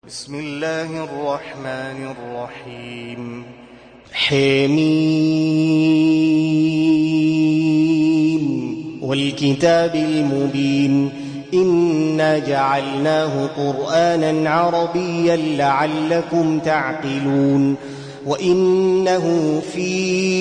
بسم الله الرحمن الرحيم. حميم والكتاب المبين إنا جعلناه قرآنا عربيا لعلكم تعقلون وإنه في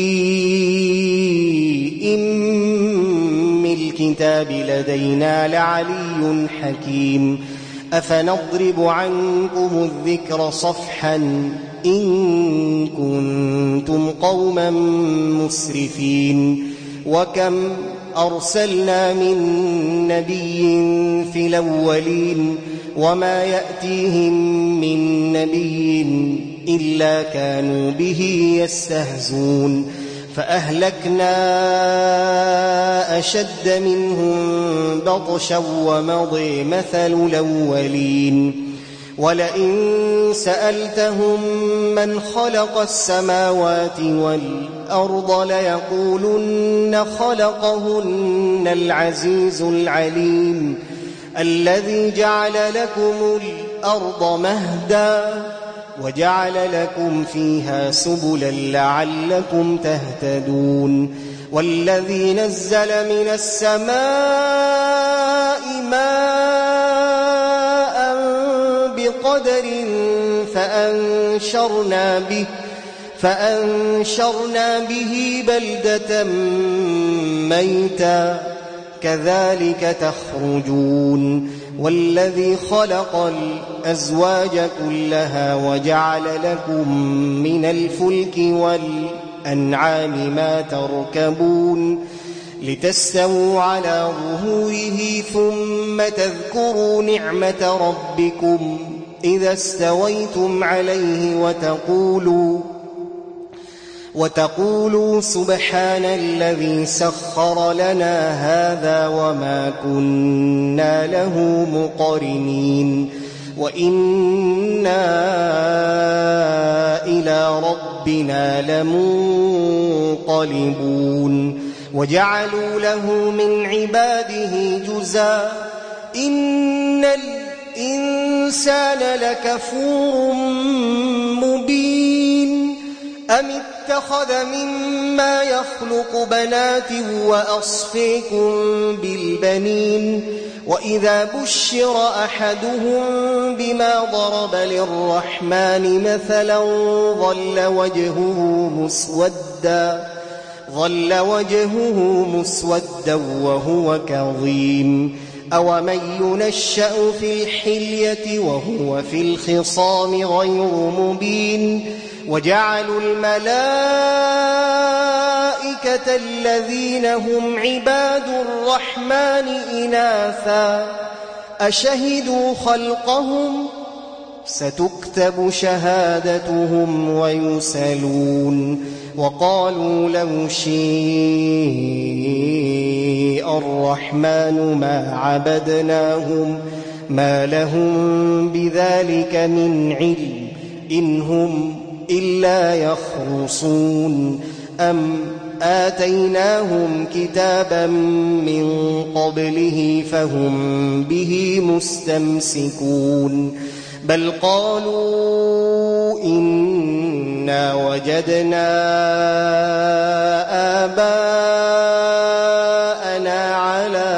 أم الكتاب لدينا لعلي حكيم أفنضرب عنكم الذكر صفحا إن كنتم قوما مسرفين وكم أرسلنا من نبي في الأولين وما يأتيهم من نبي إلا كانوا به يستهزون فأهلكنا أشد منهم بطشا ومضي مثل الأولين ولئن سألتهم من خلق السماوات والأرض ليقولن خلقهن العزيز العليم الذي جعل لكم الأرض مهدا وجعل لكم فيها سبلا لعلكم تهتدون والذي نزل من السماء ماء بقدر فأنشرنا به بلدة ميتا كذلك تخرجون والذي خلق الأزواج كلها وجعل لكم من الفلك والأنعام ما تركبون لتستووا على ظهوره ثم تذكروا نعمة ربكم إذا استويتم عليه وتقولوا سبحان الذي سخر لنا هذا وما كنا له مقرنين وإنا إلى ربنا لمنقلبون وجعلوا له من عباده جزءا إن الإنسان لكفور مبين أم اتخذ مما يخلق بنات وأصفيكم بالبنين وإذا بشر أحدهم بما ضرب للرحمن مثلا ظل وجهه مسودا وهو كظيم أومن ينشأ في الحلية وهو في الخصام غير مبين وجعلوا الملائكة الذين هم عباد الرحمن إناثا أشهدوا خلقهم ستكتب شهادتهم ويسألون وقالوا لو شاء الرحمن ما عبدناهم ما لهم بذلك من علم إن هم إلا يخرصون أم آتيناهم كتابا من قبله فهم به مستمسكون بل قالوا إنا وجدنا آباءنا على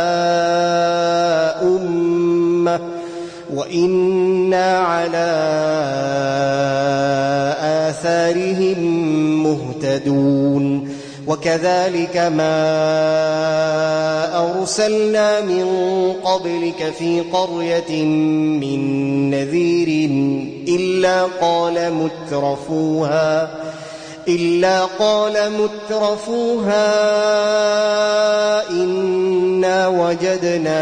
أمة وإنا على آثارهم مهتدون وكذلك ما أرسلنا من قبلك في قرية من نذير إلا قال مترفوها إنا وجدنا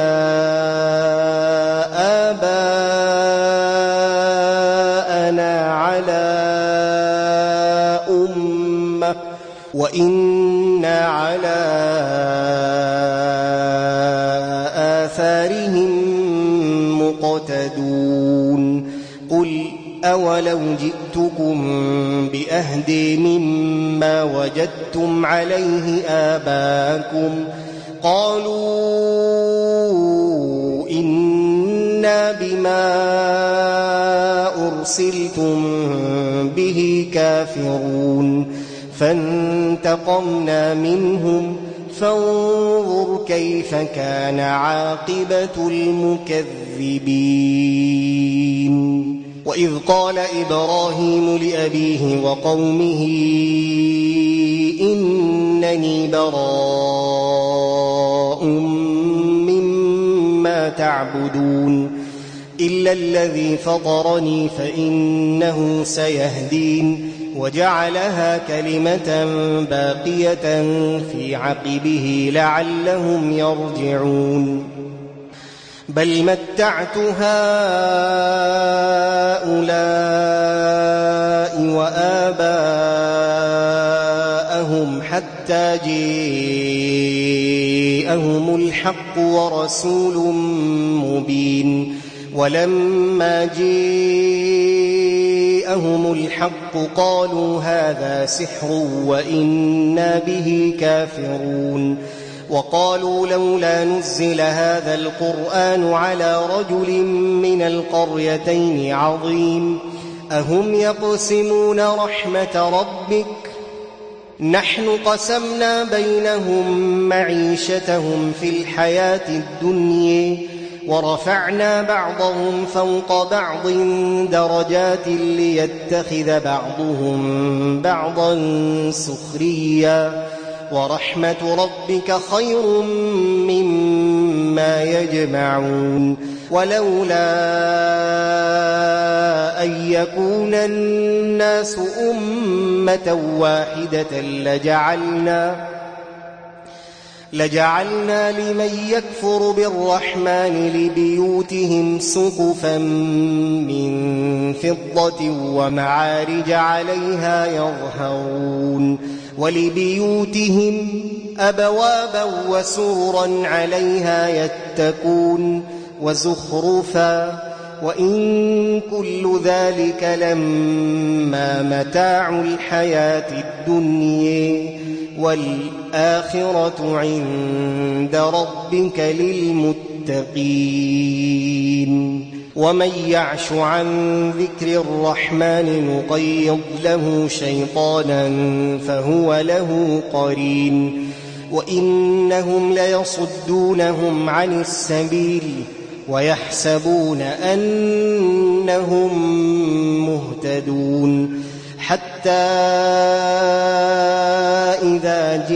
آباءنا على أمة وإنا على آثارهم مقتدون قل أولو جئتكم بأهدى مما وجدتم عليه آباءكم قالوا إنا بما أرسلتم به كافرون فانتقمنا منهم فانظر كيف كان عاقبة المكذبين وإذ قال إبراهيم لأبيه وقومه إنني براء مما تعبدون إلا الذي فطرني فإنه سيهدين وجعلها كلمة باقية في عقبه لعلهم يرجعون بل متعت هؤلاء وآباءهم حتى جاءهم الحق ورسول مبين ولما جاءهم الحق قالوا هذا سحر وإنا به كافرون وقالوا لولا نزل هذا القرآن على رجل من القريتين عظيم أهم يقسمون رحمة ربك نحن قسمنا بينهم معيشتهم في الحياة الدنيا ورفعنا بعضهم فوق بعض درجات ليتخذ بعضهم بعضا سخريا ورحمة ربك خير مما يجمعون ولولا أن يكون الناس أمة واحدة لجعلنا لمن يكفر بالرحمن لبيوتهم سقفا من فضة ومعارج عليها يظهرون ولبيوتهم أبوابا وسررا عليها يتكون وزخرفا وإن كل ذلك لما متاع الحياة الدنيا والآخرة عند ربك للمتقين ومن يعش عن ذكر الرحمن نقيض له شيطانا فهو له قرين وإنهم ليصدونهم عن السبيل ويحسبون أنهم مهتدون حتى إذا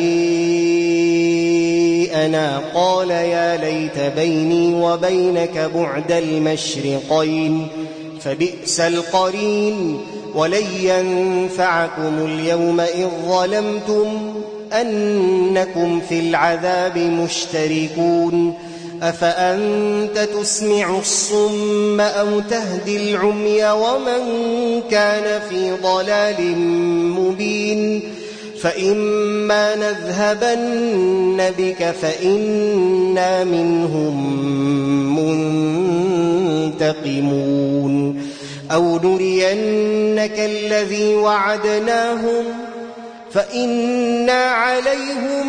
جاءنا قال يا ليت بيني وبينك بعد المشرقين فبئس القرين ولن ينفعكم اليوم إذ ظلمتم أنكم في العذاب مشتركون أفأنت تسمع الصم أو تهدي العمي ومن كان في ضلال مبين فإما نذهبن بك فإنا منهم منتقمون أو نرينك الذي وعدناهم فإنا عليهم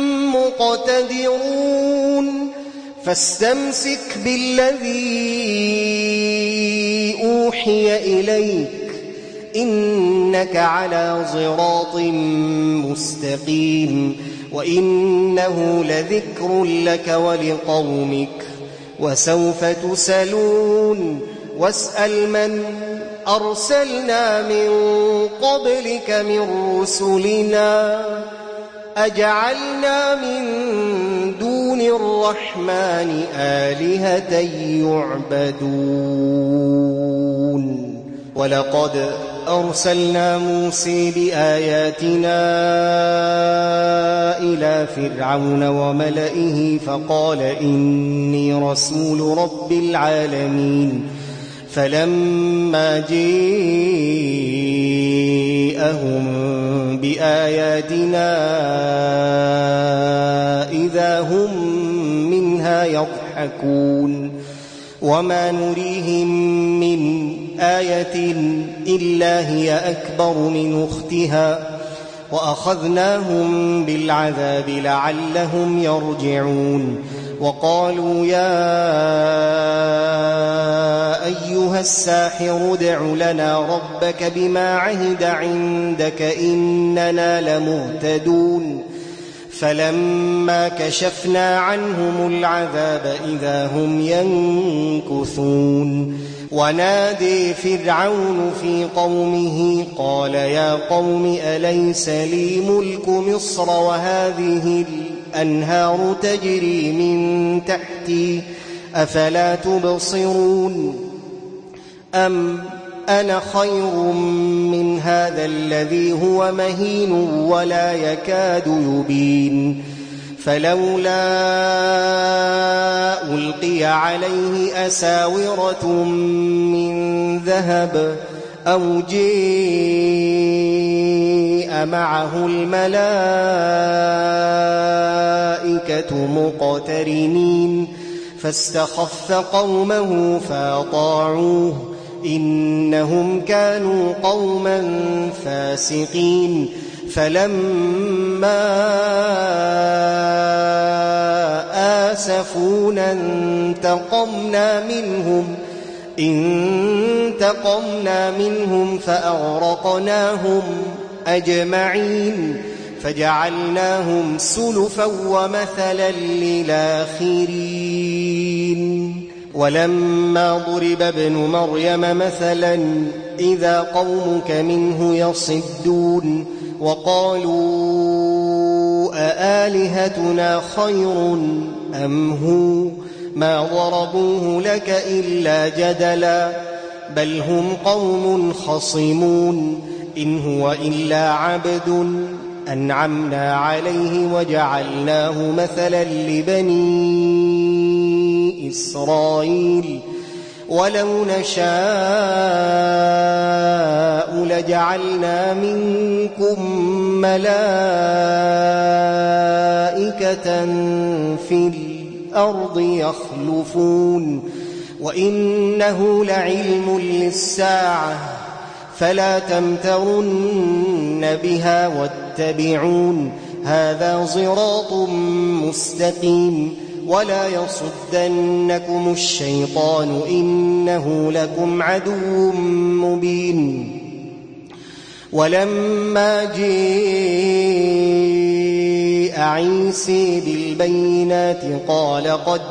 مقتدرون فاستمسك بالذي أوحي إليك إنك على صراط مستقيم وإنه لذكر لك ولقومك وسوف تسألون واسأل من أرسلنا من قبلك من رسلنا أجعلنا من دون الرحمن آلهة يعبدون ولقد أرسلنا موسى بآياتنا إلى فرعون وملئه فقال إني رسول رب العالمين فلما جاءهم بآياتنا إذا هم منها يضحكون وما نريهم من آية إلا هي أكبر من أختها وأخذناهم بالعذاب لعلهم يرجعون وقالوا يا أيها الساحر ادع لنا ربك بما عهد عندك إننا لمهتدون فلما كشفنا عنهم العذاب إذا هم ينكثون ونادي فرعون في قومه قال يا قوم أليس لي ملك مصر وهذه الأنهار تجري من تحتي أفلا تبصرون أم أنا خير من هذا الذي هو مهين ولا يكاد يبين فلولا ألقي عليه أساورة من ذهب أو جيء معه الملائكة مقترنين فاستخف قومه فأطاعوه إنهم كانوا قوما فاسقين فلما آسفونا انتقمنا منهم فأغرقناهم أجمعين فجعلناهم سلفا ومثلا للآخرين ولما ضرب ابن مريم مثلا إذا قومك منه يصدون وقالوا أآلهتنا خير أم هو ما ضربوه لك إلا جدلا بل هم قوم خصمون إن هو إلا عبد أنعمنا عليه وجعلناه مثلا لبني إسرائيل ولو نشاء لجعلنا منكم ملائكة في الأرض يخلفون وإنه لعلم للساعة فلا تمترن بها واتبعون هذا صراط مستقيم ولا يصدنكم الشيطان إنه لكم عدو مبين ولما جاء عيسى بالبينات قال قد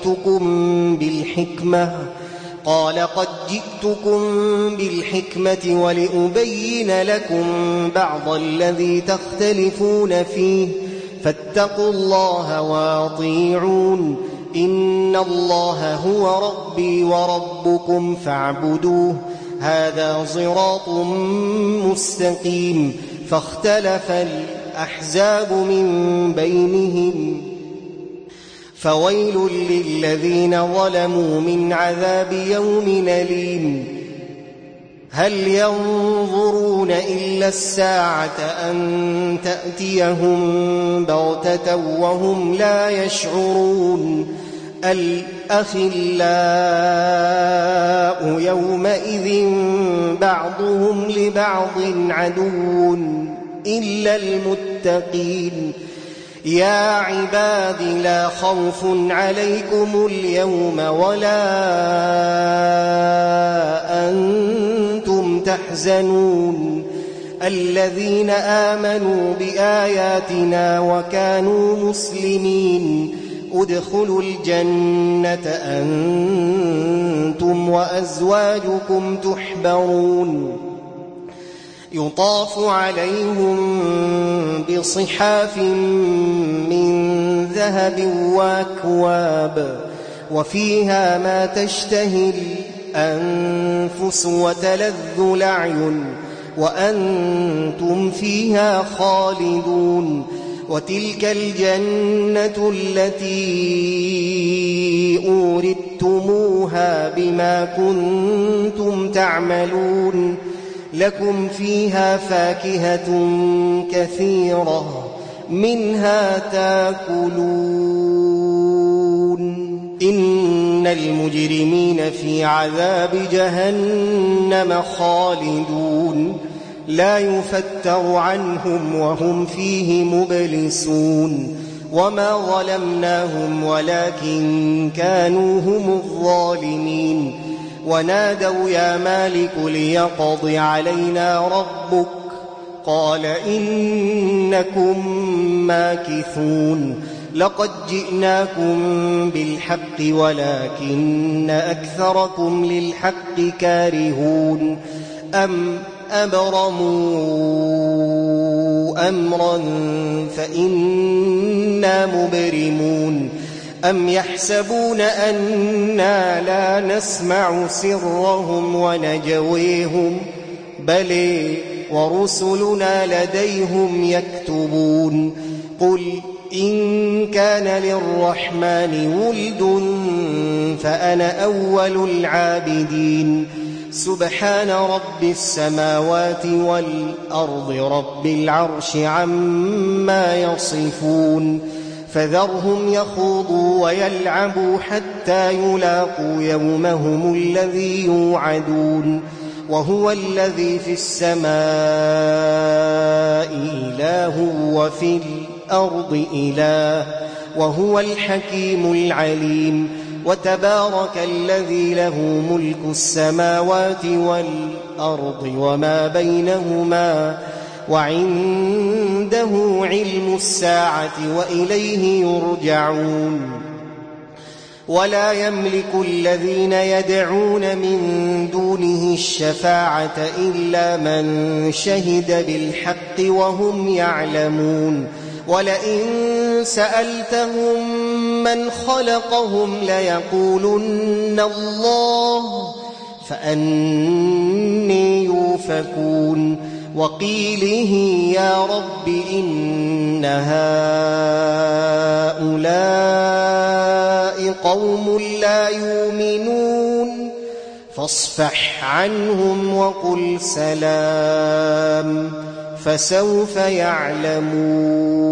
جئتكم بالحكمة ولأبين لكم بعض الذي تختلفون فيه فاتقوا الله وأطيعون إن الله هو ربي وربكم فاعبدوه هذا صراط مستقيم فاختلف الأحزاب من بينهم فويل للذين ظلموا من عذاب يوم أليم هل ينظرون إلا الساعة أن تأتيهم بغتة وهم لا يشعرون الأخلاء يومئذ بعضهم لبعض عدو إلا المتقين يا عباد لا خوف عليكم اليوم ولا أنتم تحزنون الذين آمنوا بآياتنا وكانوا مسلمين ادخلوا الجنة أنتم وأزواجكم تحبرون يطاف عليهم بصحاف من ذهب وأكواب وفيها ما تشتهي الأنفس وتلذ الأعين وأنتم فيها خالدون وتلك الجنة التي أورثتموها بما كنتم تعملون لكم فيها فاكهة كثيرة منها تاكلون إن المجرمين في عذاب جهنم خالدون لا يفتر عنهم وهم فيه مبلسون وما ظلمناهم ولكن كانوا هم الظالمين ونادوا يا مالك ليقض علينا ربك قال إنكم ماكثون لقد جئناكم بالحق ولكن أكثركم للحق كارهون أم أبرموا أمرا فإنا مبرمون أم يحسبون أنا لا نسمع سرهم ونجويهم بل ورسلنا لديهم يكتبون قل إن كان للرحمن ولد فأنا أول العابدين سبحان رب السماوات والأرض رب العرش عما يصفون فذرهم يخوضوا ويلعبوا حتى يلاقوا يومهم الذي يوعدون وهو الذي في السماء إله وفي الأرض إله وهو الحكيم العليم وتبارك الذي له ملك السماوات والأرض وما بينهما وعنده علم الساعة وإليه يرجعون ولا يملك الذين يدعون من دونه الشفاعة إلا من شهد بالحق وهم يعلمون ولئن سألتهم من خلقهم ليقولن الله فأني يؤفكون وقيله يا رب إن هؤلاء قوم لا يؤمنون فاصفح عنهم وقل سلام فسوف يعلمون